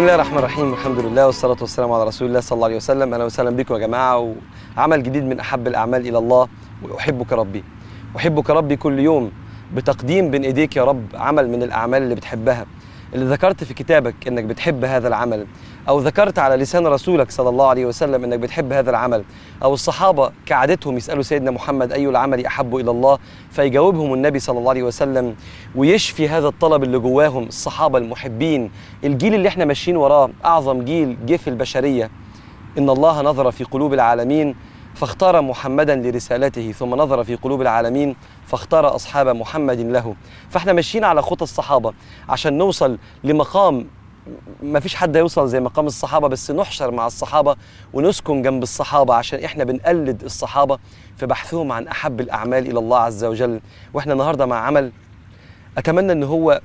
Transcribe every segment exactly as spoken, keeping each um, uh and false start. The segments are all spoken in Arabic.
الله الرحمن الرحيم، الحمد لله والصلاة والسلام على رسول الله صلى الله عليه وسلم. أهلا وسهلا بكم يا جماعة، وعمل جديد من أحب الأعمال إلى الله، وأحبك ربي. أحبك ربي كل يوم بتقديم بين إيديك يا رب عمل من الأعمال اللي بتحبها، اللي ذكرت في كتابك إنك بتحب هذا العمل، أو ذكرت على لسان رسولك صلى الله عليه وسلم إنك بتحب هذا العمل، أو الصحابة كعادتهم يسألوا سيدنا محمد أي العمل أحب إلى الله، فيجاوبهم النبي صلى الله عليه وسلم ويشفي هذا الطلب اللي جواهم. الصحابة المحبين، الجيل اللي احنا ماشيين وراه، أعظم جيل جه في البشرية. إن الله نظر في قلوب العالمين فاختار محمدا لرسالته، ثم نظر في قلوب العالمين فاختار أصحاب محمد له. فاحنا ماشيين على خطى الصحابة عشان نوصل لمقام ما فيش حد يوصل زي مقام الصحابة، بس نحشر مع الصحابة ونسكن جنب الصحابة عشان احنا بنقلد الصحابة في بحثهم عن أحب الأعمال إلى الله عز وجل. واحنا النهاردة مع عمل أتمنى أن هو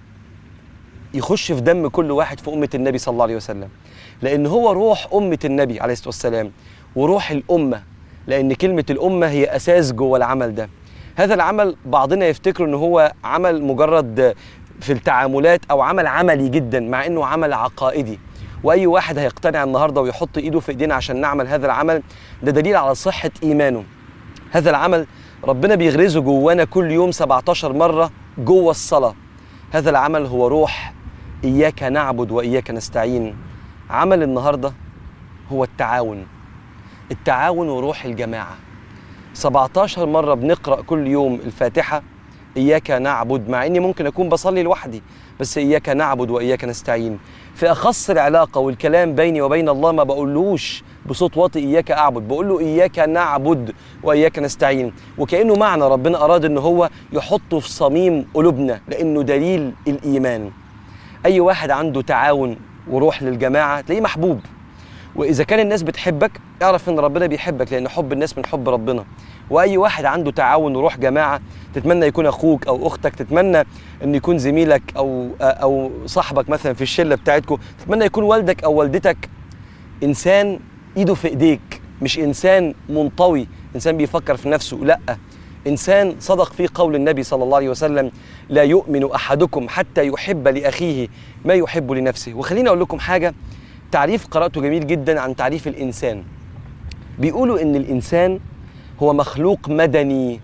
يخش في دم كل واحد في أمة النبي صلى الله عليه وسلم، لأن هو روح أمة النبي عليه الصلاة والسلام وروح الأمة، لأن كلمة الأمة هي أساس جوه العمل ده. هذا العمل بعضنا يفتكر أنه هو عمل مجرد في التعاملات أو عمل عملي جدا، مع أنه عمل عقائدي، وأي واحد هيقتنع النهاردة ويحط إيده في إيدينا عشان نعمل هذا العمل ده دليل على صحة إيمانه. هذا العمل ربنا بيغرزه جوانا كل يوم سبعتاشر مرة جوه الصلاة. هذا العمل هو روح إياك نعبد وإياك نستعين. عمل النهاردة هو التعاون، التعاون وروح الجماعة. سبعتاشر مرة بنقرأ كل يوم الفاتحة إياك نعبد، مع إني ممكن أكون بصلي لوحدي، بس إياك نعبد وإياك نستعين. في أخص العلاقة والكلام بيني وبين الله ما بقولوش بصوت واطي إياك أعبد، بقول له إياك نعبد وإياك نستعين، وكأنه معنى ربنا أراد إنه هو يحطه في صميم قلوبنا، لأنه دليل الإيمان. أي واحد عنده تعاون وروح للجماعة تلاقيه محبوب، وإذا كان الناس بتحبك اعرف إن ربنا بيحبك، لأن حب الناس من حب ربنا. وأي واحد عنده تعاون وروح جماعة تتمنى يكون أخوك أو أختك، تتمنى أن يكون زميلك أو أو صاحبك مثلا في الشلة بتاعتكم، تتمنى يكون والدك أو والدتك إنسان إيده في إيديك، مش إنسان منطوي، إنسان بيفكر في نفسه، لأ، إنسان صدق فيه قول النبي صلى الله عليه وسلم: لا يؤمن أحدكم حتى يحب لأخيه ما يحب لنفسه. وخليني أقول لكم حاجة، تعريف قرأته جميل جدا عن تعريف الإنسان. بيقولوا إن الإنسان هو مخلوق مدني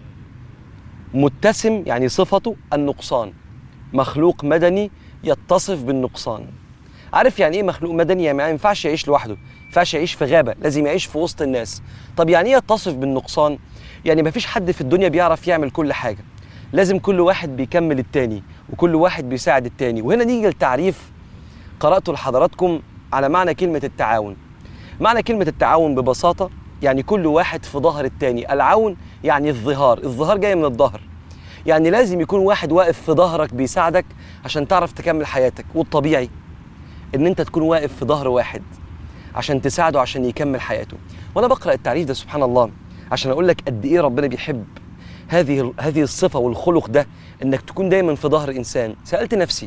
متسم، يعني صفته النقصان، مخلوق مدني يتصف بالنقصان. عارف يعني ايه مخلوق مدني؟ يعني ما ينفعش يعيش لوحده، ما ينفعش يعيش في غابة، لازم يعيش في وسط الناس. طب يعني ايه يتصف بالنقصان؟ يعني ما فيش حد في الدنيا بيعرف يعمل كل حاجة، لازم كل واحد بيكمل التاني وكل واحد بيساعد التاني. وهنا نيجي للتعريف قرأته لحضراتكم على معنى كلمة التعاون. معنى كلمة التعاون ببساطة يعني كل واحد في ظهر التاني. العون يعني الظهار، الظهار جاي من الظهر، يعني لازم يكون واحد واقف في ظهرك بيساعدك عشان تعرف تكمل حياتك. والطبيعي ان انت تكون واقف في ظهر واحد عشان تساعده عشان يكمل حياته. وانا بقرأ التعريف ده سبحان الله عشان اقول لك قد ايه ربنا بيحب هذه هذه الصفة والخلق ده، انك تكون دايما في ظهر انسان. سألت نفسي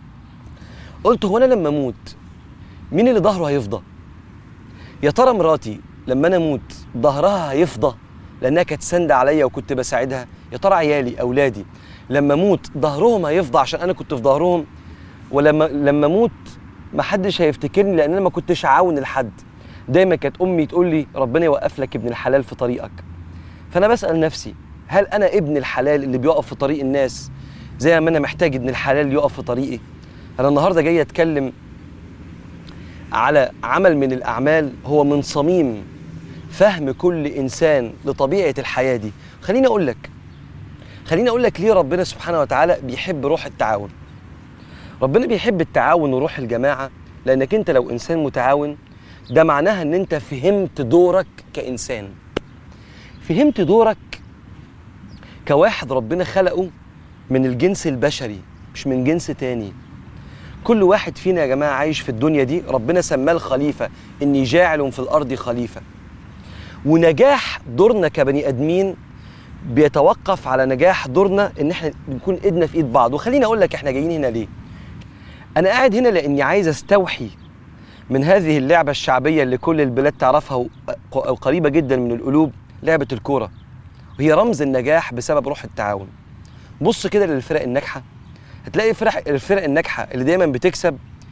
قلت هو انا لما اموت مين اللي ظهره هيفضى؟ يا ترى مراتي لما انا اموت ظهرها هيفضى لانها كانت ساندة عليا وكنت بساعدها؟ يا ترى عيالي اولادي لما اموت ظهرهم هيفضى عشان انا كنت في ظهرهم؟ ولما لما اموت ما حدش هيفتكرني لان انا ما كنتش عاون لحد؟ دايما كانت امي تقول لي ربنا يوقف لك ابن الحلال في طريقك. فانا بسأل نفسي هل انا ابن الحلال اللي بيقف في طريق الناس زي ما انا محتاج ابن الحلال يقف في طريقي؟ انا النهارده جاي اتكلم على عمل من الأعمال هو من صميم فهم كل إنسان لطبيعة الحياة دي. خليني أقول لك خليني أقول لك ليه ربنا سبحانه وتعالى بيحب روح التعاون. ربنا بيحب التعاون وروح الجماعة لأنك أنت لو إنسان متعاون ده معناها أن أنت فهمت دورك كإنسان، فهمت دورك كواحد ربنا خلقه من الجنس البشري مش من جنس تاني. كل واحد فينا يا جماعة عايش في الدنيا دي ربنا سماه الخليفة، إني جاعل في الأرض خليفة. ونجاح دورنا كبني أدمين بيتوقف على نجاح دورنا إن احنا نكون إيدنا في إيد بعض. وخليني أقول لك احنا جايين هنا ليه. أنا قاعد هنا لأني عايز أستوحي من هذه اللعبة الشعبية اللي كل البلاد تعرفها وقريبة جدا من القلوب، لعبة الكورة، وهي رمز النجاح بسبب روح التعاون. بص كده للفرق الناجحة، هتلاقي فرق الفرق الناجحة اللي دايما بتكسب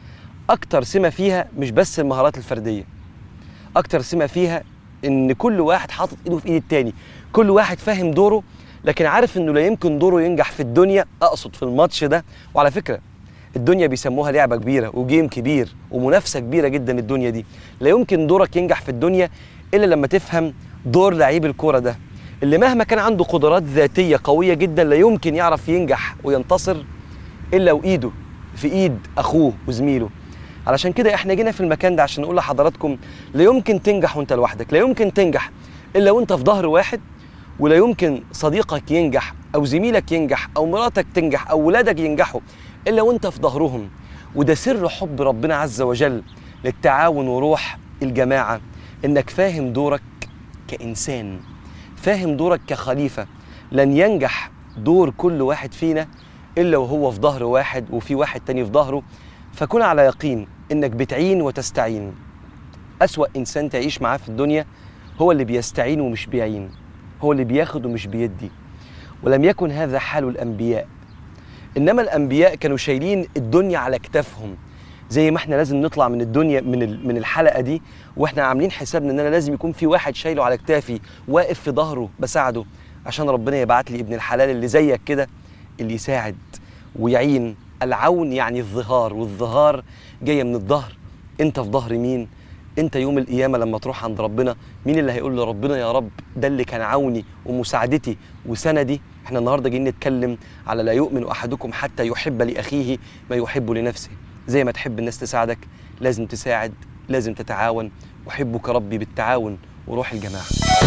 اكتر سمه فيها مش بس المهارات الفرديه، اكتر سمه فيها ان كل واحد حاطط ايده في ايد التاني، كل واحد فاهم دوره، لكن عارف انه لا يمكن دوره ينجح في الدنيا، اقصد في الماتش ده. وعلى فكره الدنيا بيسموها لعبه كبيره وجيم كبير ومنافسه كبيره جدا. الدنيا دي لا يمكن دورك ينجح في الدنيا الا لما تفهم دور لعيب الكوره ده، اللي مهما كان عنده قدرات ذاتيه قويه جدا لا يمكن يعرف ينجح وينتصر الا وايده في ايد اخوه وزميله. علشان كده احنا جينا في المكان ده عشان نقول لحضراتكم لا يمكن تنجح وانت لوحدك، لا يمكن تنجح الا وانت في ظهر واحد، ولا يمكن صديقك ينجح او زميلك ينجح او مراتك تنجح او ولادك ينجحوا الا وانت في ظهرهم. وده سر حب ربنا عز وجل للتعاون وروح الجماعه، انك فاهم دورك كانسان، فاهم دورك كخليفه. لن ينجح دور كل واحد فينا الا وهو في ظهر واحد وفي واحد تاني في ظهره. فكن على يقين انك بتعين وتستعين. اسوأ انسان تعيش معاه في الدنيا هو اللي بيستعين ومش بيعين، هو اللي بياخد ومش بيدي. ولم يكن هذا حال الانبياء، انما الانبياء كانوا شايلين الدنيا على كتافهم. زي ما احنا لازم نطلع من الدنيا من من الحلقه دي واحنا عاملين حسابنا ان انا لازم يكون في واحد شايله على كتافي واقف في ظهره بساعده، عشان ربنا يبعت لي ابن الحلال اللي زيك كده اللي يساعد ويعين. العون يعني الظهار، والظهار جايه من الظهر. انت في ظهر مين؟ انت يوم القيامه لما تروح عند ربنا مين اللي هيقول لربنا يا رب ده اللي كان عوني ومساعدتي وسندي؟ احنا النهارده جايين نتكلم على لا يؤمن احدكم حتى يحب لاخيه ما يحب لنفسه. زي ما تحب الناس تساعدك لازم تساعد، لازم تتعاون. احبك ربي بالتعاون وروح الجماعه.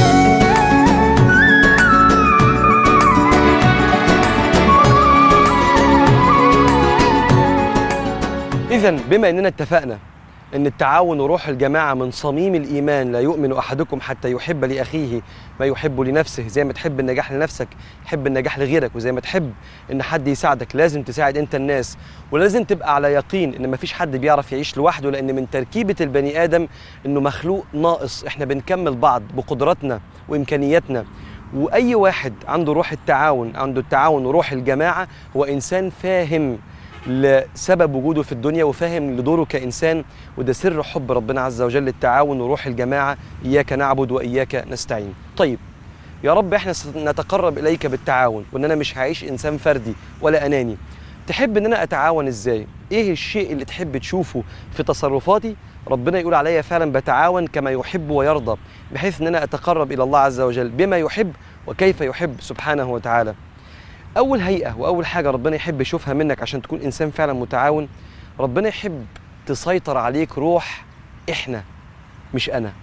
إذن بما أننا اتفقنا أن التعاون وروح الجماعة من صميم الإيمان، لا يؤمن أحدكم حتى يحب لأخيه ما يحب لنفسه. زي ما تحب النجاح لنفسك تحب النجاح لغيرك، وزي ما تحب أن حد يساعدك لازم تساعد أنت الناس. ولازم تبقى على يقين أن مفيش حد بيعرف يعيش لوحده، لأن من تركيبة البني آدم أنه مخلوق ناقص. إحنا بنكمل بعض بقدراتنا وإمكانياتنا. وأي واحد عنده روح التعاون، عنده التعاون وروح الجماعة، هو إنسان فاهم لسبب وجوده في الدنيا وفاهم لدوره كإنسان. وده سر حب ربنا عز وجل التعاون وروح الجماعة. إياك نعبد وإياك نستعين. طيب يا رب احنا نتقرب إليك بالتعاون، وإن أنا مش هعيش إنسان فردي ولا أناني. تحب إن أنا أتعاون إزاي؟ إيه الشيء اللي تحب تشوفه في تصرفاتي ربنا يقول عليا فعلا بتعاون كما يحب ويرضى، بحيث إن أنا أتقرب إلى الله عز وجل بما يحب وكيف يحب سبحانه وتعالى؟ أول هيئة وأول حاجة ربنا يحب يشوفها منك عشان تكون إنسان فعلا متعاون، ربنا يحب تسيطر عليك روح إحنا مش أنا.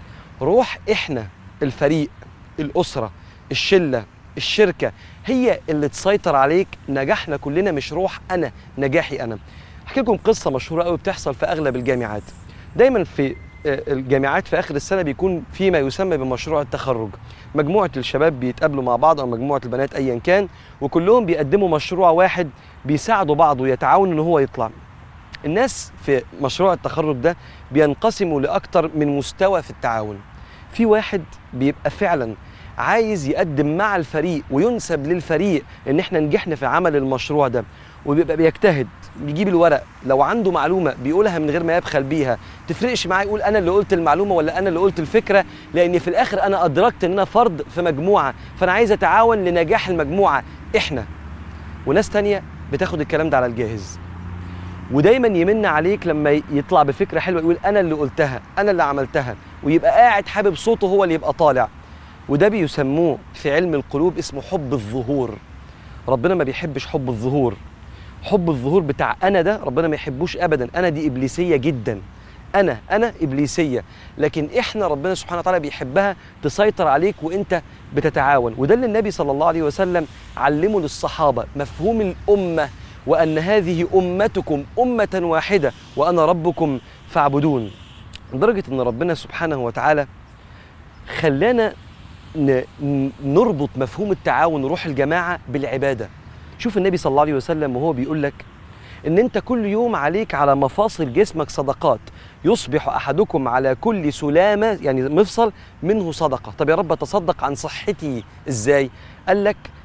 روح إحنا، الفريق، الأسرة، الشلة، الشركة، هي اللي تسيطر عليك. نجاحنا كلنا مش روح أنا، نجاحي أنا. أحكي لكم قصة مشهورة قوي بتحصل في أغلب الجامعات. دايما في الجامعات في آخر السنة بيكون في ما يسمى بمشروع التخرج. مجموعة الشباب بيتقابلوا مع بعض أو مجموعة البنات أيا كان، وكلهم بيقدموا مشروع واحد بيساعدوا بعض ويتعاونوا إن هو يطلع. الناس في مشروع التخرج ده بينقسموا لأكتر من مستوى في التعاون. في واحد بيبقى فعلا عايز يقدم مع الفريق وينسب للفريق إن إحنا نجحنا في عمل المشروع ده، وبيبقى بيجتهد، بيجيب الورق، لو عنده معلومة بيقولها من غير ما يبخل بيها. تفرقش معاه يقول أنا اللي قلت المعلومة ولا أنا اللي قلت الفكرة، لأن في الآخر أنا أدركت إن أنا فرد في مجموعة، فأنا عايز أتعاون لنجاح المجموعة إحنا. وناس تانية بتاخد الكلام ده على الجاهز، ودايما يمن عليك لما يطلع بفكرة حلوة يقول أنا اللي قلتها، أنا اللي عملتها، ويبقى قاعد حابب صوته هو اللي يبقى طالع. وده بيسموه في علم القلوب اسمه حب الظهور. ربنا ما بيحبش حب الظهور. حب الظهور بتاع أنا ده ربنا ما يحبوش أبدا. أنا دي إبليسية جدا، أنا أنا إبليسية. لكن إحنا ربنا سبحانه وتعالى بيحبها تسيطر عليك وإنت بتتعاون. وده اللي النبي صلى الله عليه وسلم علمه للصحابة، مفهوم الأمة، وأن هذه أمتكم أمة واحدة وأنا ربكم فاعبدون. لدرجة أن ربنا سبحانه وتعالى خلانا نربط مفهوم التعاون وروح الجماعة بالعبادة. شوف النبي صلى الله عليه وسلم وهو بيقول لك ان انت كل يوم عليك على مفاصل جسمك صدقات، يصبح احدكم على كل سلامة يعني مفصل منه صدقة. طب يا رب اتصدق عن صحتي ازاي؟ قال لك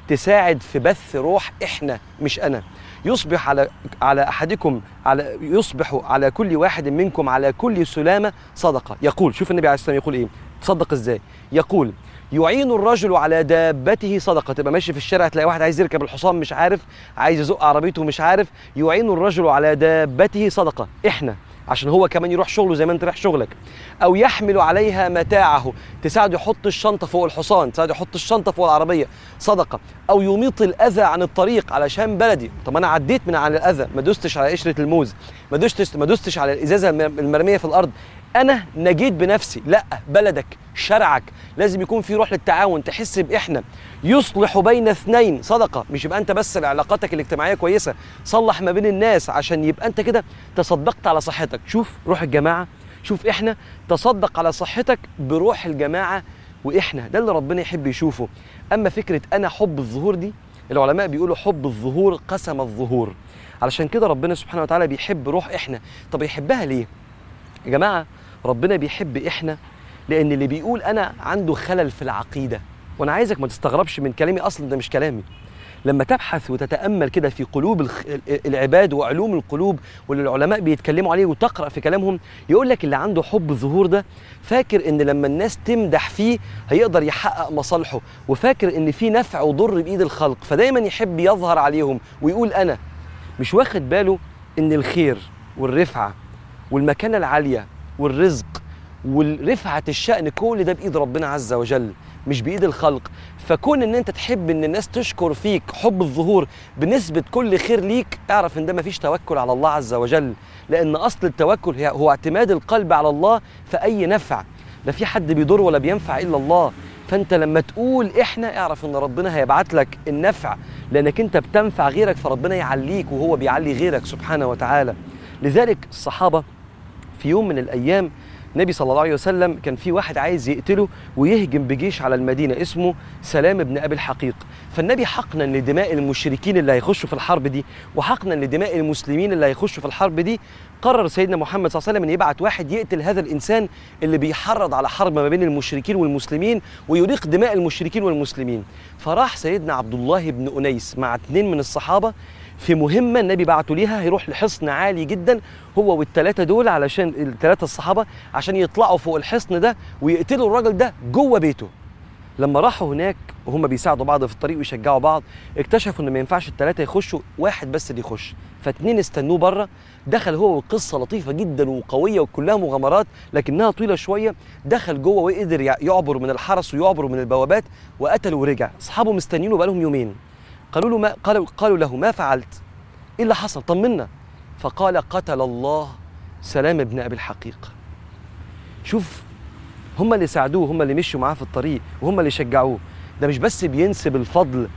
تساعد في بث روح احنا مش انا. يصبح على على احدكم على يصبح على كل واحد منكم على كل سلامه صدقه. يقول، شوف النبي عليه الصلاه والسلام يقول ايه، تصدق ازاي؟ يقول: يعين الرجل على دابته صدقه. تبقى ماشي في الشارع تلاقي واحد عايز يركب الحصان مش عارف، عايز يزق عربيته مش عارف، يعين الرجل على دابته صدقه، احنا، عشان هو كمان يروح شغله زي ما انت رايح شغلك. او يحمل عليها متاعه، تساعد يحط الشنطه فوق الحصان، تساعد يحط الشنطه فوق العربيه، صدقه. او يميط الاذى عن الطريق علشان بلدي. طب انا عديت من على الاذى، ما دوستش على قشره الموز، ما دوستش ما دوستش على الازازه المرميه في الارض، انا نجيت بنفسي. لا، بلدك، شرعك، لازم يكون في روح للتعاون، تحس باحنا. يصلح بين اثنين صدقه، مش يبقى انت بس علاقاتك الاجتماعيه كويسه، صلح ما بين الناس عشان يبقى انت كده تصدقت على صحتك. شوف روح الجماعه، شوف احنا، تصدق على صحتك بروح الجماعه واحنا، ده اللي ربنا يحب يشوفه. اما فكره انا حب الظهور دي، العلماء بيقولوا حب الظهور قسم الظهور، علشان كده ربنا سبحانه وتعالى بيحب روح احنا. طب يحبها ليه يا جماعه؟ ربنا بيحب احنا لان اللي بيقول انا عنده خلل في العقيده. وانا عايزك ما تستغربش من كلامي، اصلا ده مش كلامي. لما تبحث وتتامل كده في قلوب الخ... العباد وعلوم القلوب واللي العلماء بيتكلموا عليه وتقرا في كلامهم، يقول لك اللي عنده حب الظهور ده فاكر ان لما الناس تمدح فيه هيقدر يحقق مصالحه، وفاكر ان في نفع وضر بايد الخلق، فدايما يحب يظهر عليهم ويقول انا. مش واخد باله ان الخير والرفعه والمكانه العاليه والرزق والرفعه الشأن كل ده بايد ربنا عز وجل، مش بايد الخلق. فكون ان انت تحب ان الناس تشكر فيك حب الظهور بنسبه كل خير ليك، اعرف ان ده مفيش توكل على الله عز وجل، لان اصل التوكل هو اعتماد القلب على الله في اي نفع. لا في حد بيضر ولا بينفع الا الله. فانت لما تقول احنا، اعرف ان ربنا هيبعت لك النفع، لانك انت بتنفع غيرك، فربنا يعليك وهو بيعلي غيرك سبحانه وتعالى. لذلك الصحابه في يوم من الايام النبي صلى الله عليه وسلم كان في واحد عايز يقتله ويهجم بجيش على المدينة، اسمه سلام بن أبي الحقيق. فالنبي حقنا لدماء المشركين اللي هيخشوا في الحرب دي، وحقنا لدماء المسلمين اللي هيخشوا في الحرب دي، قرر سيدنا محمد صلى الله عليه وسلم أن يبعت واحد يقتل هذا الإنسان اللي بيحرض على حرب ما بين المشركين والمسلمين ويريق دماء المشركين والمسلمين. فراح سيدنا عبد الله بن أنيس مع اثنين من الصحابة في مهمة النبي بعته ليها، هيروح لحصن عالي جدا هو والثلاثة دول، علشان الثلاثة الصحابة عشان يطلعوا فوق الحصن ده ويقتلوا الراجل ده جوه بيته. لما راحوا هناك وهم بيساعدوا بعض في الطريق ويشجعوا بعض، اكتشفوا ان ما ينفعش الثلاثة يخشوا، واحد بس اللي يخش، فاتنين استنوه بره. دخل هو، وقصة لطيفة جدا وقوية وكلها مغامرات لكنها طويلة شوية. دخل جوه وقدر يعبر من الحرس ويعبر من البوابات وقتل ورجع. اصحابه مستنينه بقالهم يومين. قالوا له ما قالوا قالوا له ما فعلت؟ ايه اللي حصل؟ طمنا. فقال قتل الله سلام بن ابي الحقيق. شوف، هم اللي ساعدوه، هم اللي مشوا معاه في الطريق، وهم اللي شجعوه. ده مش بس بينسب الفضل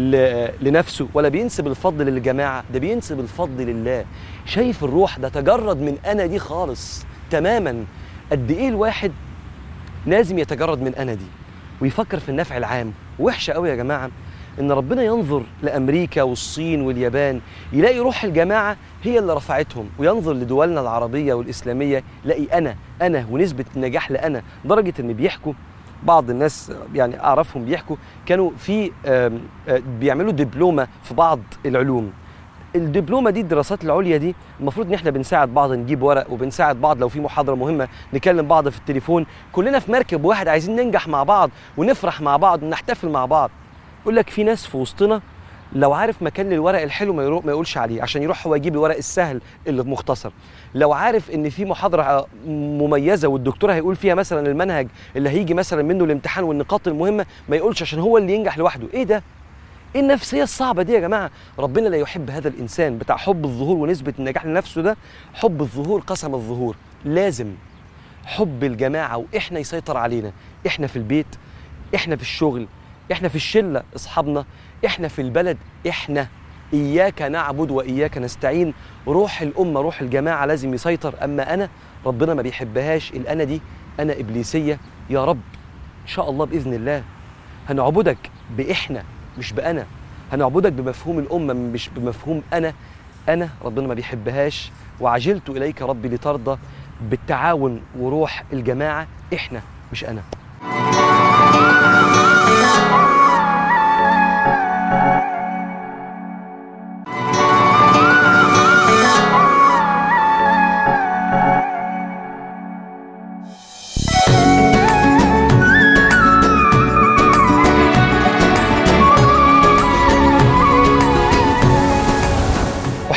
لنفسه ولا بينسب الفضل للجماعه، ده بينسب الفضل لله. شايف الروح ده تجرد من انا دي خالص تماما. قد ايه الواحد لازم يتجرد من انا دي ويفكر في النفع العام. وحشه قوي يا جماعه ان ربنا ينظر لامريكا والصين واليابان يلاقي روح الجماعه هي اللي رفعتهم، وينظر لدولنا العربيه والاسلاميه يلاقي انا انا ونسبه النجاح لانا. درجه ان بيحكوا بعض الناس، يعني اعرفهم بيحكوا، كانوا في بيعملوا دبلومه في بعض العلوم. الدبلومه دي، الدراسات العليا دي، المفروض ان احنا بنساعد بعض، نجيب ورق وبنساعد بعض لو في محاضره مهمه، نكلم بعض في التليفون، كلنا في مركب واحد عايزين ننجح مع بعض ونفرح مع بعض ونحتفل مع بعض. يقول لك في ناس في وسطنا لو عارف مكان للورق الحلو ما يروح ما يقولش عليه، عشان يروح هو يجيب الورق السهل اللي مختصر. لو عارف ان في محاضره مميزه والدكتور هيقول فيها مثلا المنهج اللي هيجي مثلا منه الامتحان والنقاط المهمه، ما يقولش عشان هو اللي ينجح لوحده. ايه ده؟ ايه النفسيه الصعبه دي يا جماعه؟ ربنا لا يحب هذا الانسان بتاع حب الظهور ونسبه النجاح لنفسه ده. حب الظهور قسم الظهور. لازم حب الجماعه واحنا يسيطر علينا، احنا في البيت، احنا في الشغل، احنا في الشله اصحابنا، احنا في البلد، احنا اياك نعبد واياك نستعين. روح الامه، روح الجماعه لازم يسيطر. اما انا، ربنا ما بيحبهاش. الانا دي انا ابليسيه. يا رب ان شاء الله باذن الله هنعبدك باحنا مش بانا، هنعبدك بمفهوم الامه مش بمفهوم انا. انا ربنا ما بيحبهاش. وعجلت اليك ربي لترضى، بالتعاون وروح الجماعه، احنا مش انا.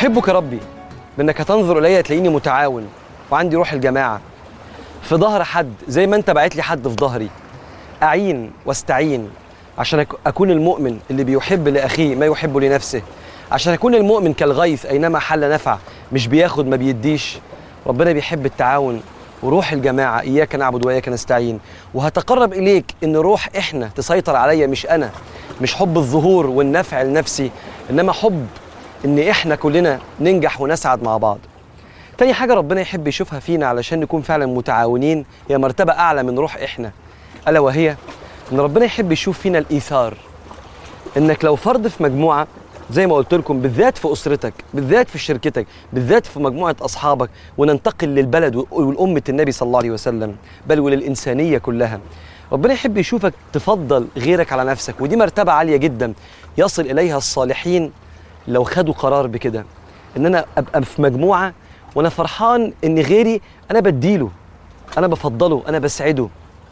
احبك ربي بانك هتنظر الي تلاقيني متعاون وعندي روح الجماعه، في ظهر حد زي ما انت باعت لي حد في ظهري، اعين واستعين عشان اكون المؤمن اللي بيحب لاخيه ما يحب لنفسه، عشان اكون المؤمن كالغيث اينما حل نفع، مش بياخد ما بيديش. ربنا بيحب التعاون وروح الجماعه، اياك نعبد واياك نستعين. وهتقرب اليك ان روح احنا تسيطر عليا، مش انا، مش حب الظهور والنفع لنفسي، انما حب ان احنا كلنا ننجح ونسعد مع بعض. تاني حاجه ربنا يحب يشوفها فينا علشان نكون فعلا متعاونين، هي مرتبه اعلى من روح احنا، الا وهي ان ربنا يحب يشوف فينا الايثار. انك لو فرد في مجموعه زي ما قلت لكم، بالذات في اسرتك، بالذات في شركتك، بالذات في مجموعه اصحابك، وننتقل للبلد والامه النبي صلى الله عليه وسلم، بل وللانسانيه كلها، ربنا يحب يشوفك تفضل غيرك على نفسك. ودي مرتبه عاليه جدا يصل اليها الصالحين لو خدوا قرار بكده، ان انا ابقى في مجموعه وانا فرحان ان غيري انا بديله، انا بفضله، انا بسعده.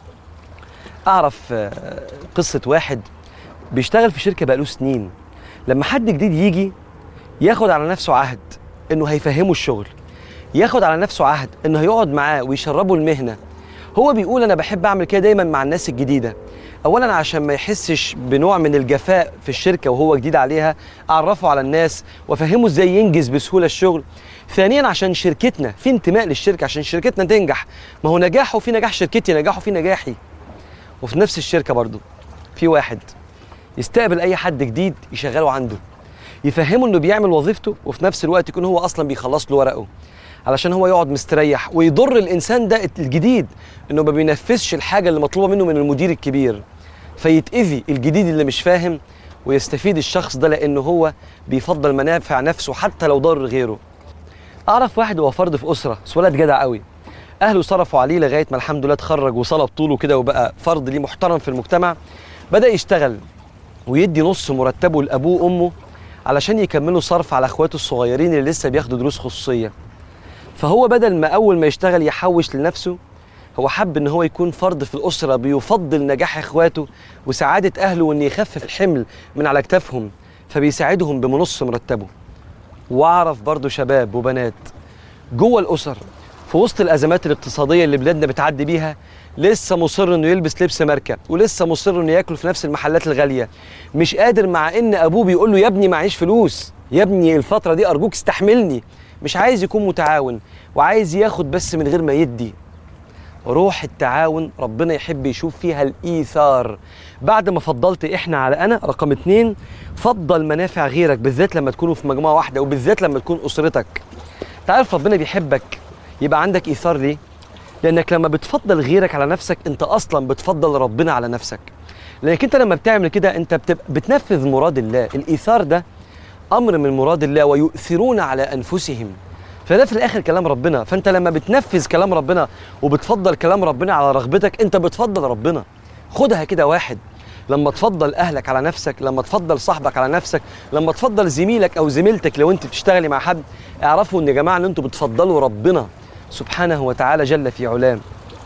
اعرف قصه واحد بيشتغل في شركه بقاله سنين، لما حد جديد يجي ياخد على نفسه عهد انه هيفهمه الشغل، ياخد على نفسه عهد انه هيقعد معاه ويشربه المهنه. هو بيقول انا بحب اعمل كده دايما مع الناس الجديده، اولا عشان ما يحسش بنوع من الجفاء في الشركه وهو جديد عليها، اعرفه على الناس وافهمه ازاي ينجز بسهوله الشغل. ثانيا عشان شركتنا في انتماء للشركه، عشان شركتنا تنجح، ما هو نجاحه في نجاح شركتي، نجاحه في نجاحي. وفي نفس الشركه برضو في واحد يستقبل اي حد جديد يشغله عنده، يفهمه انه بيعمل وظيفته وفي نفس الوقت يكون هو اصلا بيخلص له ورقه، علشان هو يقعد مستريح. ويضر الانسان ده الجديد انه ما بينفذش الحاجه اللي مطلوبه منه من المدير الكبير، فيتاذي الجديد اللي مش فاهم، ويستفيد الشخص ده لانه هو بيفضل منافع نفسه حتى لو ضر غيره. اعرف واحد هو فرد في اسره، بس ولد جدع قوي، اهله صرفوا عليه لغايه ما الحمد لله اتخرج وصلب طوله كده وبقى فرد ليه محترم في المجتمع. بدا يشتغل ويدي نص مرتبه لابوه وامه علشان يكملوا صرف على اخواته الصغيرين اللي لسه بياخدوا دروس خصوصيه. فهو بدل ما اول ما يشتغل يحوش لنفسه، هو حب ان هو يكون فرد في الاسره بيفضل نجاح اخواته وسعاده اهله، وان يخفف الحمل من على كتافهم، فبيساعدهم بنص مرتبه. واعرف برضو شباب وبنات جوه الاسر في وسط الازمات الاقتصاديه اللي بلادنا بتعدي بيها لسه مصر انه يلبس لبس ماركه، ولسه مصر انه ياكل في نفس المحلات الغاليه، مش قادر، مع ان ابوه بيقول له يا ابني معيش فلوس، يا ابني الفتره دي ارجوك استحملني. مش عايز يكون متعاون وعايز ياخد بس من غير ما يدي. روح التعاون ربنا يحب يشوف فيها الايثار. بعد ما فضلت احنا على انا، رقم اتنين فضل منافع غيرك، بالذات لما تكونوا في مجموعه واحده، وبالذات لما تكون اسرتك. تعرف ربنا بيحبك يبقى عندك ايثار ليه؟ لانك لما بتفضل غيرك على نفسك انت اصلا بتفضل ربنا على نفسك، لانك انت لما بتعمل كده انت بتبقى بتنفذ مراد الله. الايثار ده امر من مراد الله، ويؤثرون على انفسهم، فده في الاخر كلام ربنا. فانت لما بتنفذ كلام ربنا وبتفضل كلام ربنا على رغبتك انت بتفضل ربنا. خدها كده واحد، لما تفضل اهلك على نفسك، لما تفضل صاحبك على نفسك، لما تفضل زميلك او زميلتك لو انت بتشتغلي مع حد، اعرفوا ان يا جماعه ان انتوا بتفضلوا ربنا سبحانه وتعالى جل في علاه.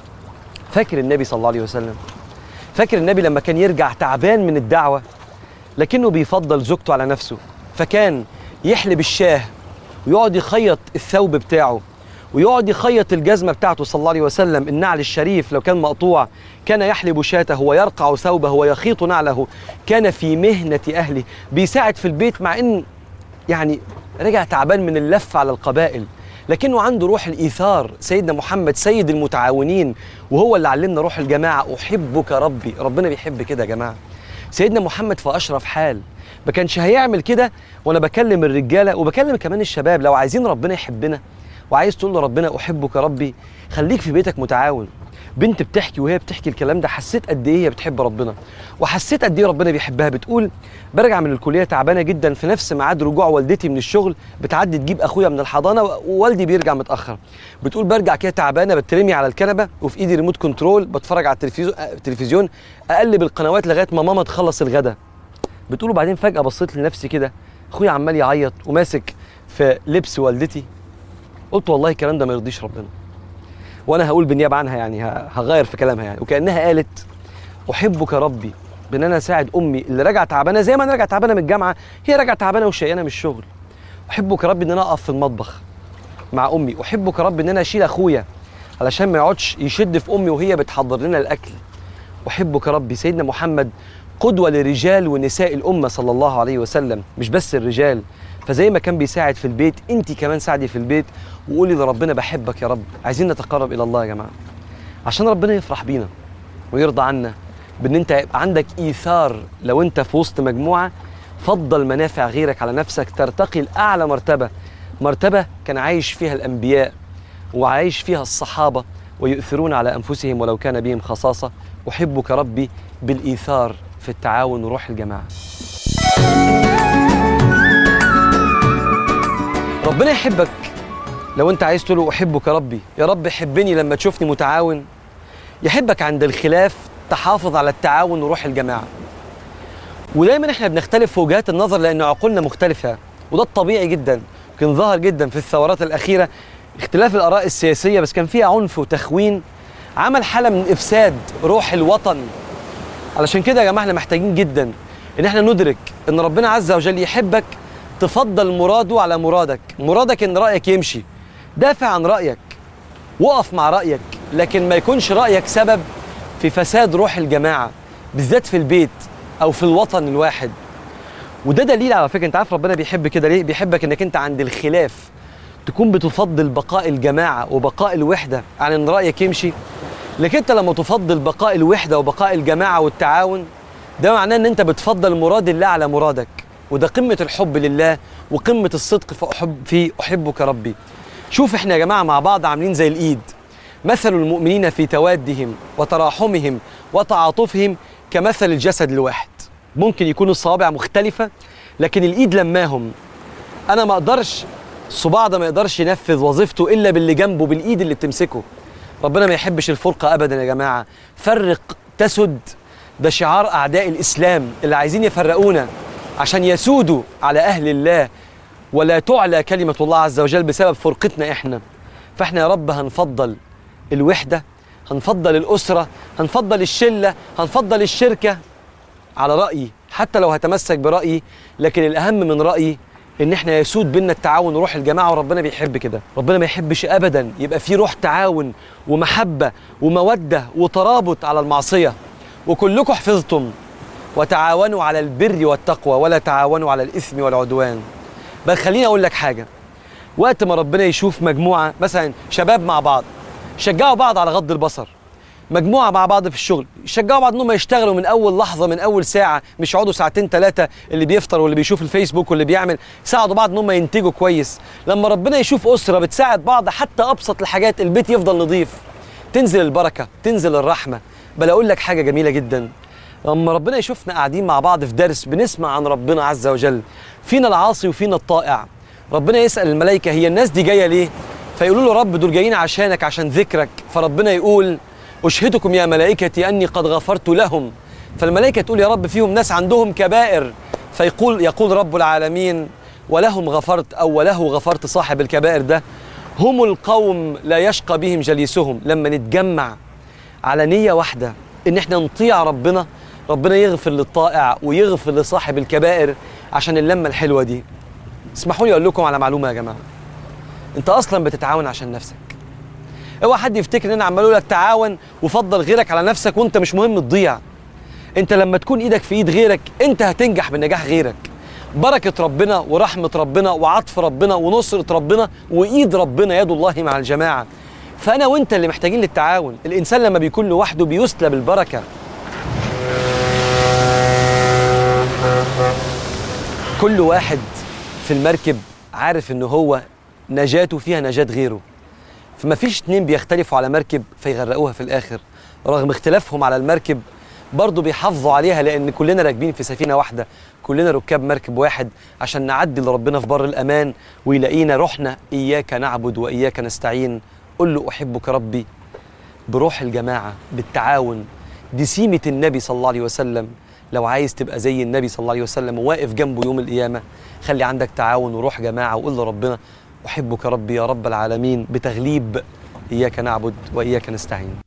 فاكر النبي صلى الله عليه وسلم، فاكر النبي لما كان يرجع تعبان من الدعوه لكنه بيفضل زوجته على نفسه، فكان يحلب الشاه ويقعد يخيط الثوب بتاعه ويقعد يخيط الجزمه بتاعته صلى الله عليه وسلم، النعل الشريف لو كان مقطوع كان يحلب شاته ويرقع ثوبه ويخيط نعله. كان في مهنه اهله، بيساعد في البيت مع ان يعني رجع تعبان من اللف على القبائل، لكنه عنده روح الايثار. سيدنا محمد سيد المتعاونين، وهو اللي علمنا روح الجماعه. احبك ربي، ربنا بيحب كده يا جماعه. سيدنا محمد في اشرف حال، ما كانش هيعمل كده. وانا بكلم الرجاله وبكلم كمان الشباب، لو عايزين ربنا يحبنا وعايز تقول لربنا احبك ربي، خليك في بيتك متعاون. بنت بتحكي وهي بتحكي الكلام ده حسيت قد ايه هي بتحب ربنا، وحسيت قد ايه ربنا بيحبها. بتقول برجع من الكليه تعبانه جدا، في نفس ميعاد رجوع والدتي من الشغل بتعدي تجيب اخويا من الحضانه ووالدي بيرجع متاخر. بتقول برجع كده تعبانه بترمي على الكنبه وفي ايدي ريموت كنترول، بتفرج على التلفزيون التلفزيون اقلب القنوات لغايه ما ماما تخلص الغدا. بتقول وبعدين فجاه بصيت لنفسي كده، اخويا عمال يعيط وماسك في لبس والدتي. قلت والله الكلام ده ما يرضيش ربنا، وانا هقول بالنيابه عنها يعني هغير في كلامها يعني. وكانها قالت احبك ربي بان انا اساعد امي اللي راجعه تعبانه زي ما انا راجعه تعبانه من الجامعه، هي راجعه تعبانه وشقيانه من الشغل. احبك يا رب ان انا اقف في المطبخ مع امي، احبك يا رب ان انا اشيل اخويا علشان ما يقعدش يشد في امي وهي بتحضر لنا الاكل. احبك يا رب. سيدنا محمد قدوه لرجال ونساء الامه صلى الله عليه وسلم، مش بس الرجال، فزي ما كان بيساعد في البيت انت كمان ساعدي في البيت وقولي لربنا بحبك يا رب. عايزين نتقرب الى الله يا جماعه عشان ربنا يفرح بينا ويرضى عنا بان انت يبقى عندك ايثار. لو انت في وسط مجموعه فضل منافع غيرك على نفسك، ترتقي لاعلى مرتبه، مرتبه كان عايش فيها الانبياء وعايش فيها الصحابه ويؤثرون على انفسهم ولو كان بهم خصاصه. احبك ربي بالايثار في التعاون وروح الجماعه. ربنا يحبك لو انت عايز تقول له احبك ربي، يا رب حبني لما تشوفني متعاون. يحبك عند الخلاف، تحافظ على التعاون وروح الجماعه. ودايما احنا بنختلف في وجهات النظر لان عقولنا مختلفه، وده الطبيعي جدا. كان ظهر جدا في الثورات الاخيره اختلاف الاراء السياسيه، بس كان فيها عنف وتخوين عمل حاله من افساد روح الوطن. علشان كده يا جماعه احنا محتاجين جدا ان احنا ندرك ان ربنا عز وجل يحبك تفضل مراده على مرادك. مرادك ان رايك يمشي، دافع عن رايك، وقف مع رايك، لكن ما يكونش رايك سبب في فساد روح الجماعه، بالذات في البيت او في الوطن الواحد. وده دليل على فكره، انت عارف ربنا بيحب كده ليه؟ بيحبك انك انت عند الخلاف تكون بتفضل بقاء الجماعه وبقاء الوحده عن ان رايك يمشي. لكن انت لما تفضل بقاء الوحده وبقاء الجماعه والتعاون، ده معناه ان انت بتفضل مراد الله على مرادك، وده قمه الحب لله وقمه الصدق في احب في احبك ربي. شوف احنا يا جماعه مع بعض عاملين زي الايد. مثل المؤمنين في توادهم وتراحمهم وتعاطفهم كمثل الجسد الواحد. ممكن يكون الصوابع مختلفه لكن الايد لماهم. انا ما اقدرش، الصباع ده ما يقدرش ينفذ وظيفته الا باللي جنبه، بالايد اللي بتمسكه. ربنا ما يحبش الفرقه ابدا يا جماعه. فرق تسد، ده شعار اعداء الاسلام اللي عايزين يفرقونا عشان يسودوا على اهل الله ولا تعلى كلمه الله عز وجل بسبب فرقتنا احنا. فاحنا يا رب هنفضل الوحده، هنفضل الاسره، هنفضل الشله، هنفضل الشركه على رايي، حتى لو هتمسك برايي، لكن الاهم من رايي ان احنا يسود بينا التعاون وروح الجماعه. وربنا بيحب كده. ربنا ما يحبش ابدا يبقى في روح تعاون ومحبه وموده وترابط على المعصيه. وكلكم حفظتم وتعاونوا على البر والتقوى ولا تعاونوا على الاثم والعدوان. بل خليني اقول لك حاجه، وقت ما ربنا يشوف مجموعه مثلا شباب مع بعض شجعوا بعض على غض البصر، مجموعه مع بعض في الشغل شجعوا بعض انهم يشتغلوا من اول لحظه، من اول ساعه، مش يقعدوا ساعتين ثلاثه اللي بيفطر واللي بيشوف الفيسبوك واللي بيعمل. ساعدوا بعض انهم ينتجوا كويس. لما ربنا يشوف اسره بتساعد بعض حتى ابسط الحاجات، البيت يفضل نظيف، تنزل البركه، تنزل الرحمه. بل اقول لك حاجه جميله جدا، لما ربنا يشوفنا قاعدين مع بعض في درس بنسمع عن ربنا عز وجل، فينا العاصي وفينا الطائع، ربنا يسال الملائكه هي الناس دي جايه ليه؟ فيقولوا له رب دول جايين عشانك، عشان ذكرك. فربنا يقول أشهدكم يا ملائكتي أني قد غفرت لهم. فالملائكة تقول يا رب فيهم ناس عندهم كبائر، فيقول يقول رب العالمين ولهم غفرت، أو وله غفرت صاحب الكبائر ده. هم القوم لا يشقى بهم جليسهم. لما نتجمع على نية واحدة إن احنا نطيع ربنا، ربنا يغفر للطائع ويغفر لصاحب الكبائر عشان اللمة الحلوة دي. اسمحوا لي أقول لكم على معلومة يا جماعة، أنت أصلا بتتعاون عشان نفسك. اوعى حد يفتكر ان انا عمال اقول لك تعاون وفضل غيرك على نفسك وانت مش مهم تضيع. انت لما تكون ايدك في ايد غيرك انت هتنجح بنجاح غيرك. بركه ربنا ورحمه ربنا وعطف ربنا ونصره ربنا وايد ربنا، يد الله مع الجماعه. فانا وانت اللي محتاجين للتعاون. الانسان لما بيكون لوحده بيسلب البركه. كل واحد في المركب عارف ان هو نجاته فيها نجاة غيره، فما فيش اتنين بيختلفوا على مركب فيغرقوها في الاخر. رغم اختلافهم على المركب برضو بيحافظوا عليها، لان كلنا راكبين في سفينه واحده، كلنا ركاب مركب واحد عشان نعدي لربنا في بر الامان ويلاقينا روحنا اياك نعبد واياك نستعين. قل له احبك ربي بروح الجماعه بالتعاون. دي سيمه النبي صلى الله عليه وسلم. لو عايز تبقى زي النبي صلى الله عليه وسلم وواقف جنبه يوم القيامه، خلي عندك تعاون وروح جماعه، وقل لربنا أحبك ربي يا رب العالمين بتغليب إياك نعبد وإياك نستعين.